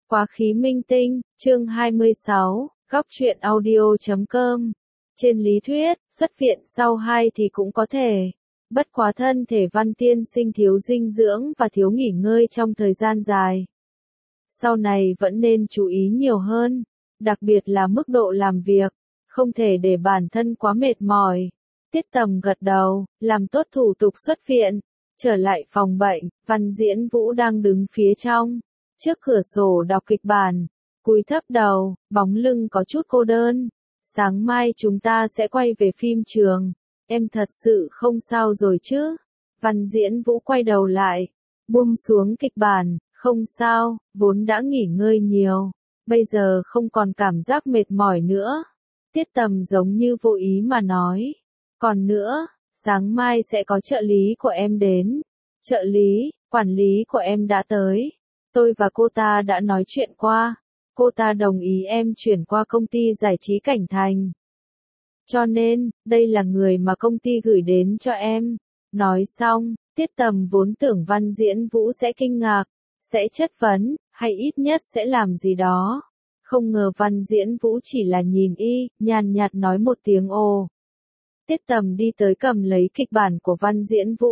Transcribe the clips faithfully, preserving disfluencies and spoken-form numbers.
Quá khí minh tinh, chương hai mươi sáu, góc truyện audio chấm com. Trên lý thuyết, xuất viện sau hai thì cũng có thể. Bất quá thân thể Văn tiên sinh thiếu dinh dưỡng và thiếu nghỉ ngơi trong thời gian dài. Sau này vẫn nên chú ý nhiều hơn, đặc biệt là mức độ làm việc, không thể để bản thân quá mệt mỏi. Tiết Tầm gật đầu, làm tốt thủ tục xuất viện. Trở lại phòng bệnh, Văn Diễn Vũ đang đứng phía trong, trước cửa sổ đọc kịch bản, cúi thấp đầu, bóng lưng có chút cô đơn. Sáng mai chúng ta sẽ quay về phim trường, em thật sự không sao rồi chứ? Văn Diễn Vũ quay đầu lại, buông xuống kịch bản, không sao, vốn đã nghỉ ngơi nhiều, bây giờ không còn cảm giác mệt mỏi nữa. Tiết Tầm giống như vô ý mà nói, còn nữa, sáng mai sẽ có trợ lý của em đến. Trợ lý, quản lý của em đã tới. Tôi và cô ta đã nói chuyện qua. Cô ta đồng ý em chuyển qua công ty giải trí Cảnh Thành. Cho nên, đây là người mà công ty gửi đến cho em. Nói xong, Tiết Tầm vốn tưởng Văn Diễn Vũ sẽ kinh ngạc, sẽ chất vấn, hay ít nhất sẽ làm gì đó. Không ngờ Văn Diễn Vũ chỉ là nhìn y, nhàn nhạt nói một tiếng ồ. Tiết Tầm đi tới cầm lấy kịch bản của Văn Diễn Vũ.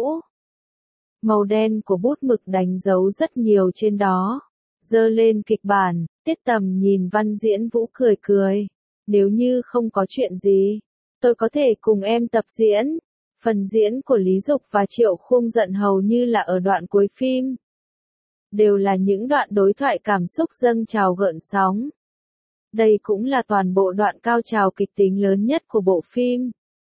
Màu đen của bút mực đánh dấu rất nhiều trên đó. Giơ lên kịch bản, Tiết Tầm nhìn Văn Diễn Vũ cười cười. Nếu như không có chuyện gì, tôi có thể cùng em tập diễn. Phần diễn của Lý Dục và Triệu Khung giận hầu như là ở đoạn cuối phim. Đều là những đoạn đối thoại cảm xúc dâng trào gợn sóng. Đây cũng là toàn bộ đoạn cao trào kịch tính lớn nhất của bộ phim.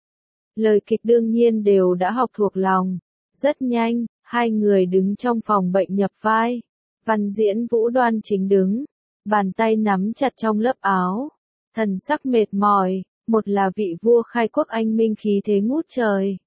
Lời kịch đương nhiên đều đã học thuộc lòng. Rất nhanh, hai người đứng trong phòng bệnh nhập vai. Văn Diễn Vũ đoan chính đứng, bàn tay nắm chặt trong lớp áo. Thần sắc mệt mỏi, một là vị vua khai quốc anh minh khí thế ngút trời.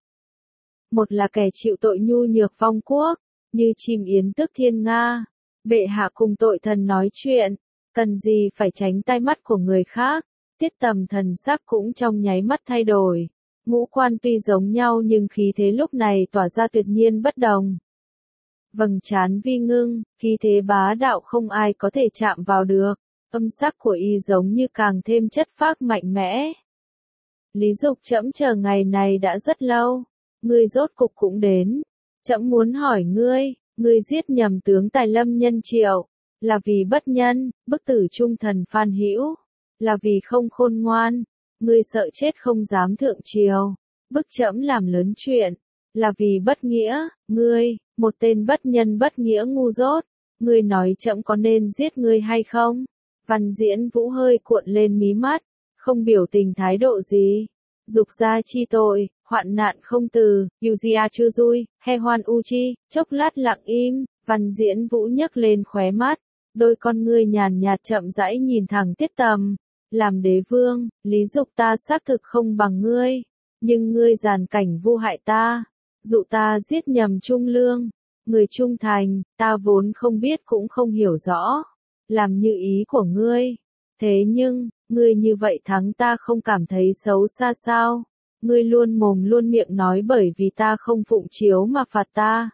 Một là kẻ chịu tội nhu nhược vong quốc, như chim yến tước thiên nga. Bệ hạ cùng tội thần nói chuyện, cần gì phải tránh tai mắt của người khác. Tiết Tầm thần sắc cũng trong nháy mắt thay đổi. Ngũ quan tuy giống nhau nhưng khí thế lúc này tỏa ra tuyệt nhiên bất đồng. Vầng trán vi ngưng, khí thế bá đạo không ai có thể chạm vào được. Âm sắc của y giống như càng thêm chất phác mạnh mẽ. Lý Dục, trẫm chờ ngày này đã rất lâu. Ngươi rốt cục cũng đến. Trẫm muốn hỏi ngươi, ngươi giết nhầm tướng tài Lâm Nhân Triệu, là vì bất nhân, bức tử trung thần Phan Hữu, là vì không khôn ngoan. Ngươi sợ chết không dám thượng triều, bức trẫm làm lớn chuyện, là vì bất nghĩa. Ngươi, một tên bất nhân bất nghĩa ngu dốt, ngươi nói trẫm có nên giết ngươi hay không? Văn Diễn Vũ hơi cuộn lên mí mắt, không biểu tình thái độ gì. Dục gia chi tội, hoạn nạn không từ, Yuzia chưa vui, he hoan u chi. Chốc lát lặng im, Văn Diễn Vũ nhấc lên khóe mắt, đôi con ngươi nhàn nhạt chậm rãi nhìn thẳng Tiết Tầm. Làm đế vương, Lý Dục ta xác thực không bằng ngươi, nhưng ngươi giàn cảnh vu hại ta, dụ ta giết nhầm trung lương, người trung thành, ta vốn không biết cũng không hiểu rõ, làm như ý của ngươi. Thế nhưng, ngươi như vậy thắng ta không cảm thấy xấu xa sao? Ngươi luôn mồm luôn miệng nói bởi vì ta không phụng chiếu mà phạt ta.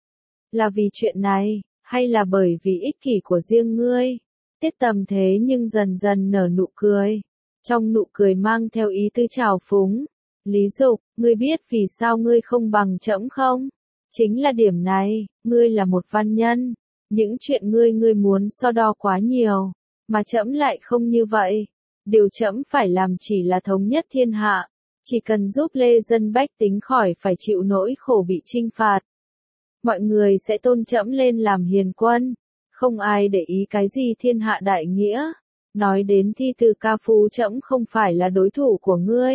Là vì chuyện này, hay là bởi vì ích kỷ của riêng ngươi? Tiết Tầm thế nhưng dần dần nở nụ cười. Trong nụ cười mang theo ý tứ trào phúng. Lý Dục, ngươi biết vì sao ngươi không bằng trẫm không? Chính là điểm này, ngươi là một văn nhân. Những chuyện ngươi ngươi muốn so đo quá nhiều, mà trẫm lại không như vậy. Điều trẫm phải làm chỉ là thống nhất thiên hạ. Chỉ cần giúp lê dân bách tính khỏi phải chịu nỗi khổ bị chinh phạt. Mọi người sẽ tôn trẫm lên làm hiền quân. Không ai để ý cái gì thiên hạ đại nghĩa. Nói đến thi từ ca phú trẫm không phải là đối thủ của ngươi.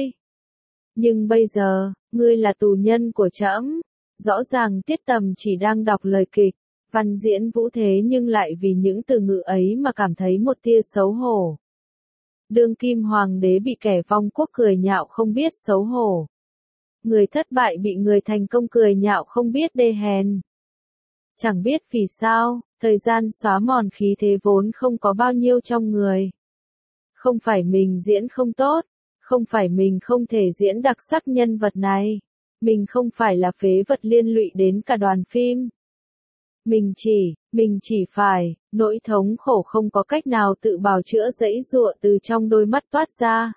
Nhưng bây giờ, ngươi là tù nhân của trẫm. Rõ ràng Tiết Tầm chỉ đang đọc lời kịch. Văn Diễn Vũ thế nhưng lại vì những từ ngữ ấy mà cảm thấy một tia xấu hổ. Đương kim hoàng đế bị kẻ vong quốc cười nhạo không biết xấu hổ. Người thất bại bị người thành công cười nhạo không biết đê hèn. Chẳng biết vì sao, thời gian xóa mòn khí thế vốn không có bao nhiêu trong người. Không phải mình diễn không tốt, không phải mình không thể diễn đặc sắc nhân vật này. Mình không phải là phế vật liên lụy đến cả đoàn phim. Mình chỉ, mình chỉ phải, Nỗi thống khổ không có cách nào tự bào chữa giãy giụa từ trong đôi mắt toát ra.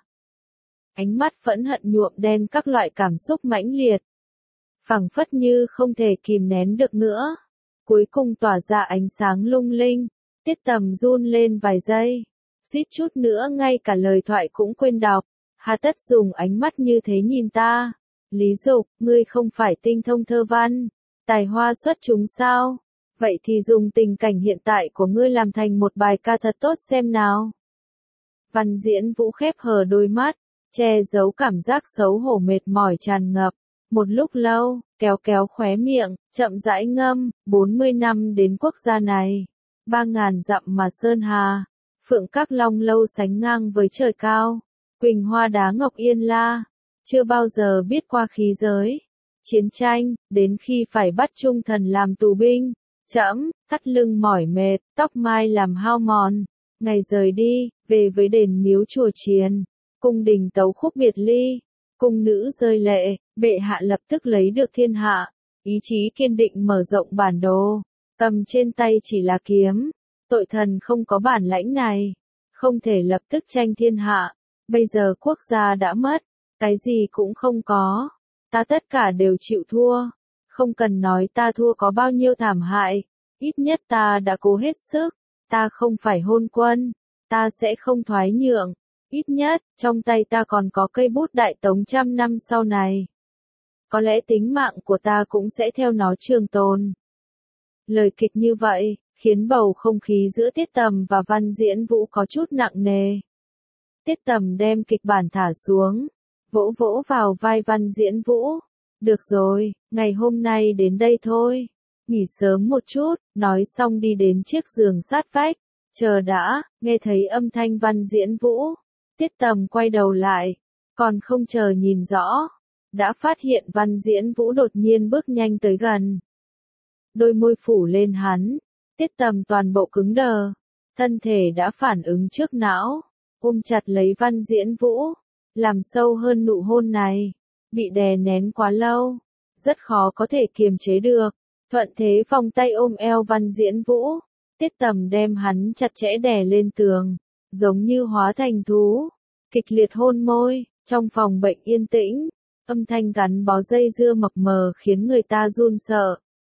Ánh mắt phẫn hận nhuộm đen các loại cảm xúc mãnh liệt. Phảng phất như không thể kìm nén được nữa. Cuối cùng tỏa ra ánh sáng lung linh. Tiết Tầm run lên vài giây. Suýt chút nữa ngay cả lời thoại cũng quên đọc. Hà tất dùng ánh mắt như thế nhìn ta. Lý Dục, ngươi không phải tinh thông thơ văn, tài hoa xuất chúng sao? Vậy thì dùng tình cảnh hiện tại của ngươi làm thành một bài ca thật tốt xem nào. Văn Diễn Vũ khép hờ đôi mắt, che giấu cảm giác xấu hổ mệt mỏi tràn ngập. Một lúc lâu, kéo kéo khóe miệng, chậm rãi ngâm, bốn mươi năm đến quốc gia này. Ba ngàn dặm mà sơn hà, phượng các long lâu sánh ngang với trời cao. Quỳnh hoa đá ngọc yên la, chưa bao giờ biết qua khí giới. Chiến tranh, đến khi phải bắt trung thần làm tù binh. Trẫm, thắt lưng mỏi mệt, tóc mai làm hao mòn. Ngày rời đi, về với đền miếu chùa chiền. Cung đình tấu khúc biệt ly. Cung nữ rơi lệ, bệ hạ lập tức lấy được thiên hạ. Ý chí kiên định mở rộng bản đồ. Cầm trên tay chỉ là kiếm. Tội thần không có bản lãnh này. Không thể lập tức tranh thiên hạ. Bây giờ quốc gia đã mất. Cái gì cũng không có. Ta tất cả đều chịu thua. Không cần nói ta thua có bao nhiêu thảm hại. Ít nhất ta đã cố hết sức. Ta không phải hôn quân. Ta sẽ không thoái nhượng. Ít nhất, trong tay ta còn có cây bút đại tống trăm năm sau này. Có lẽ tính mạng của ta cũng sẽ theo nó trường tồn. Lời kịch như vậy, khiến bầu không khí giữa Tiết Tầm và Văn Diễn Vũ có chút nặng nề. Tiết Tầm đem kịch bản thả xuống, vỗ vỗ vào vai Văn Diễn Vũ. Được rồi, ngày hôm nay đến đây thôi. Nghỉ sớm một chút, nói xong đi đến chiếc giường sát vách. Chờ đã, nghe thấy âm thanh Văn Diễn Vũ. Tiết Tầm quay đầu lại, còn không chờ nhìn rõ. Đã phát hiện Văn Diễn Vũ đột nhiên bước nhanh tới gần. Đôi môi phủ lên hắn. Tiết Tầm toàn bộ cứng đờ. Thân thể đã phản ứng trước não. Ôm chặt lấy Văn Diễn Vũ. Làm sâu hơn nụ hôn này. Bị đè nén quá lâu. Rất khó có thể kiềm chế được. Thuận thế vòng tay ôm eo Văn Diễn Vũ. Tiết Tầm đem hắn chặt chẽ đè lên tường. Giống như hóa thành thú. Kịch liệt hôn môi. Trong phòng bệnh yên tĩnh. Âm thanh gắn bó dây dưa mập mờ khiến người ta run sợ.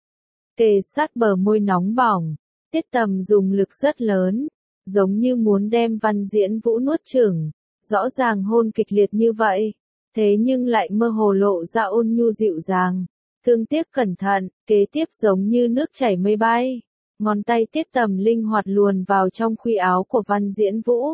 Kề sát bờ môi nóng bỏng. Tiết Tầm dùng lực rất lớn. Giống như muốn đem Văn Diễn Vũ nuốt chửng. Rõ ràng hôn kịch liệt như vậy. Thế nhưng lại mơ hồ lộ ra ôn nhu dịu dàng. Thương tiếc cẩn thận, kế tiếp giống như nước chảy mây bay. Ngón tay Tiết Tầm linh hoạt luồn vào trong khuy áo của Văn Diễn Vũ.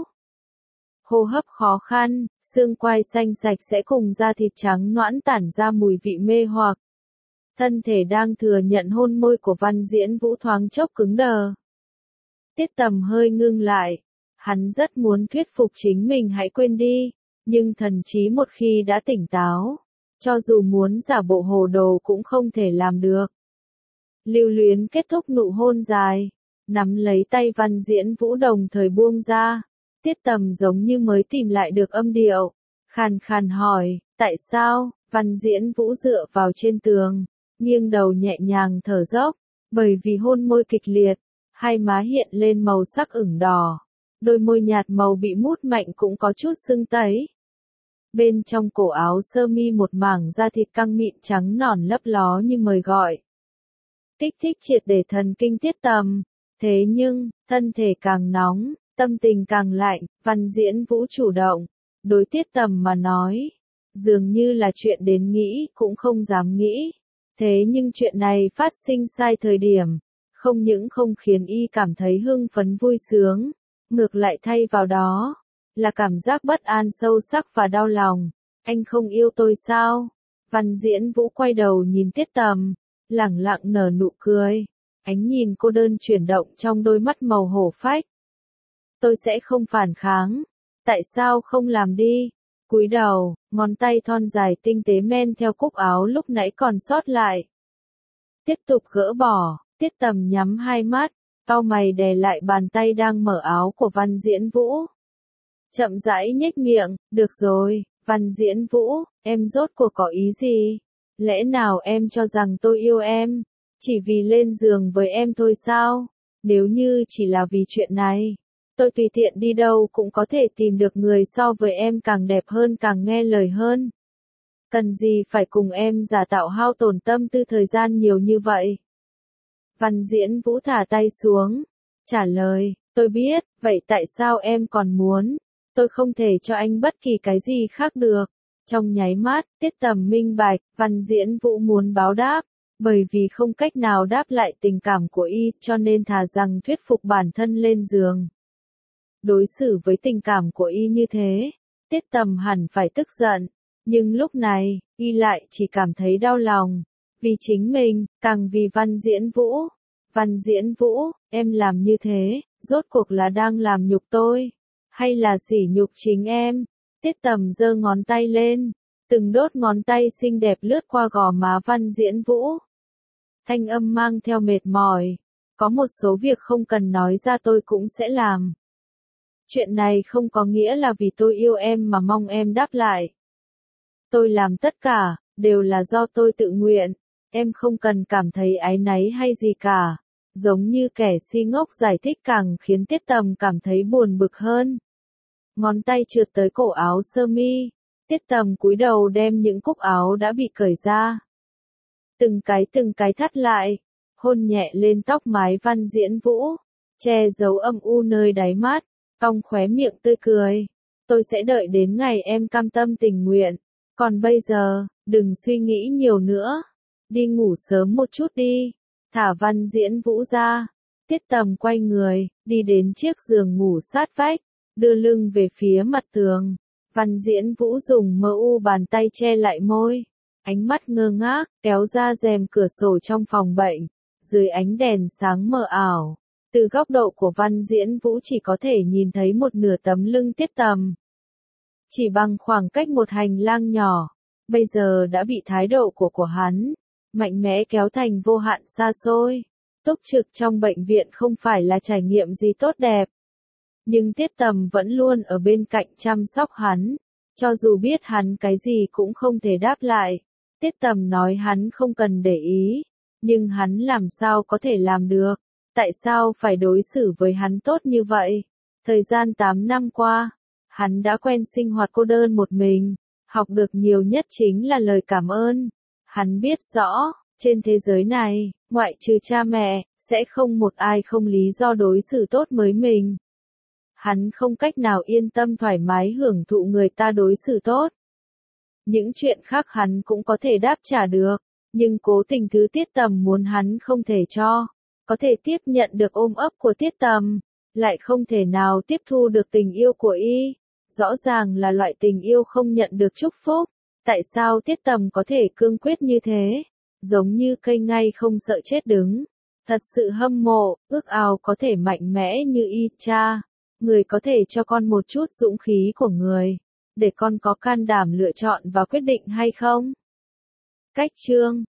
Hô hấp khó khăn, xương quai xanh sạch sẽ cùng da thịt trắng nõn tản ra mùi vị mê hoặc. Thân thể đang thừa nhận hôn môi của Văn Diễn Vũ thoáng chốc cứng đờ. Tiết Tầm hơi ngưng lại. Hắn rất muốn thuyết phục chính mình hãy quên đi. Nhưng thần trí một khi đã tỉnh táo. Cho dù muốn giả bộ hồ đồ cũng không thể làm được. Lưu luyến kết thúc nụ hôn dài. Nắm lấy tay Văn Diễn Vũ đồng thời buông ra. Tiết Tầm giống như mới tìm lại được âm điệu. Khàn khàn hỏi, tại sao? Văn Diễn Vũ dựa vào trên tường. Nghiêng đầu nhẹ nhàng thở dốc. Bởi vì hôn môi kịch liệt. Hai má hiện lên màu sắc ửng đỏ. Đôi môi nhạt màu bị mút mạnh cũng có chút sưng tấy. Bên trong cổ áo sơ mi một mảng da thịt căng mịn trắng nõn lấp ló như mời gọi. Kích thích triệt để thần kinh Tiết Tầm. Thế nhưng, thân thể càng nóng, tâm tình càng lạnh, Văn Diễn Vũ chủ động. Đối Tiết Tầm mà nói, dường như là chuyện đến nghĩ cũng không dám nghĩ. Thế nhưng chuyện này phát sinh sai thời điểm. Không những không khiến y cảm thấy hưng phấn vui sướng. Ngược lại thay vào đó. Là cảm giác bất an sâu sắc và đau lòng. Anh không yêu tôi sao? Văn Diễn Vũ quay đầu nhìn Tiết Tầm. Lẳng lặng nở nụ cười. Ánh nhìn cô đơn chuyển động trong đôi mắt màu hổ phách. Tôi sẽ không phản kháng. Tại sao không làm đi? Cúi đầu, ngón tay thon dài tinh tế men theo cúc áo lúc nãy còn sót lại. Tiếp tục gỡ bỏ, Tiết Tầm nhắm hai mắt, cau mày đè lại bàn tay đang mở áo của Văn Diễn Vũ. Chậm rãi nhếch miệng, được rồi, Văn Diễn Vũ, em rốt cuộc có ý gì? Lẽ nào em cho rằng tôi yêu em? Chỉ vì lên giường với em thôi sao? Nếu như chỉ là vì chuyện này, tôi tùy tiện đi đâu cũng có thể tìm được người so với em càng đẹp hơn càng nghe lời hơn. Cần gì phải cùng em giả tạo hao tổn tâm tư thời gian nhiều như vậy? Văn Diễn Vũ thả tay xuống, trả lời, tôi biết, vậy tại sao em còn muốn? Tôi không thể cho anh bất kỳ cái gì khác được. Trong nháy mắt, Tiết Tầm minh bạch, Văn Diễn Vũ muốn báo đáp, bởi vì không cách nào đáp lại tình cảm của y, cho nên thà rằng thuyết phục bản thân lên giường. Đối xử với tình cảm của y như thế, Tiết Tầm hẳn phải tức giận, nhưng lúc này, y lại chỉ cảm thấy đau lòng, vì chính mình, càng vì Văn Diễn Vũ. Văn Diễn Vũ, em làm như thế, rốt cuộc là đang làm nhục tôi, hay là sỉ nhục chính em? Tiết Tầm giơ ngón tay lên, từng đốt ngón tay xinh đẹp lướt qua gò má Văn Diễn Vũ. Thanh âm mang theo mệt mỏi, có một số việc không cần nói ra tôi cũng sẽ làm. Chuyện này không có nghĩa là vì tôi yêu em mà mong em đáp lại. Tôi làm tất cả, đều là do tôi tự nguyện, em không cần cảm thấy áy náy hay gì cả. Giống như kẻ si ngốc giải thích càng khiến Tiết Tầm cảm thấy buồn bực hơn. Ngón tay trượt tới cổ áo sơ mi, Tiết Tầm cúi đầu đem những cúc áo đã bị cởi ra. Từng cái từng cái thắt lại, hôn nhẹ lên tóc mái Văn Diễn Vũ, che giấu âm u nơi đáy mắt, cong khóe miệng tươi cười. Tôi sẽ đợi đến ngày em cam tâm tình nguyện, còn bây giờ, đừng suy nghĩ nhiều nữa, đi ngủ sớm một chút đi. Thả Văn Diễn Vũ ra, Tiết Tầm quay người, đi đến chiếc giường ngủ sát vách, đưa lưng về phía mặt tường. Văn Diễn Vũ dùng mờ u bàn tay che lại môi, ánh mắt ngơ ngác, kéo ra rèm cửa sổ trong phòng bệnh, dưới ánh đèn sáng mờ ảo. Từ góc độ của Văn Diễn Vũ chỉ có thể nhìn thấy một nửa tấm lưng Tiết Tầm. Chỉ bằng khoảng cách một hành lang nhỏ, bây giờ đã bị thái độ của của hắn mạnh mẽ kéo thành vô hạn xa xôi. Túc trực trong bệnh viện không phải là trải nghiệm gì tốt đẹp. Nhưng Tiết Tầm vẫn luôn ở bên cạnh chăm sóc hắn. Cho dù biết hắn cái gì cũng không thể đáp lại. Tiết Tầm nói hắn không cần để ý. Nhưng hắn làm sao có thể làm được? Tại sao phải đối xử với hắn tốt như vậy? Thời gian tám năm qua, hắn đã quen sinh hoạt cô đơn một mình. Học được nhiều nhất chính là lời cảm ơn. Hắn biết rõ, trên thế giới này, ngoại trừ cha mẹ, sẽ không một ai không lý do đối xử tốt với mình. Hắn không cách nào yên tâm thoải mái hưởng thụ người ta đối xử tốt. Những chuyện khác hắn cũng có thể đáp trả được, nhưng cố tình thứ Tiết Tầm muốn hắn không thể cho. Có thể tiếp nhận được ôm ấp của Tiết Tầm, lại không thể nào tiếp thu được tình yêu của y. Rõ ràng là loại tình yêu không nhận được chúc phúc. Tại sao Tiết Tầm có thể cương quyết như thế? Giống như cây ngay không sợ chết đứng. Thật sự hâm mộ, ước ao có thể mạnh mẽ như y cha. Người có thể cho con một chút dũng khí của người, để con có can đảm lựa chọn và quyết định hay không? Cách chương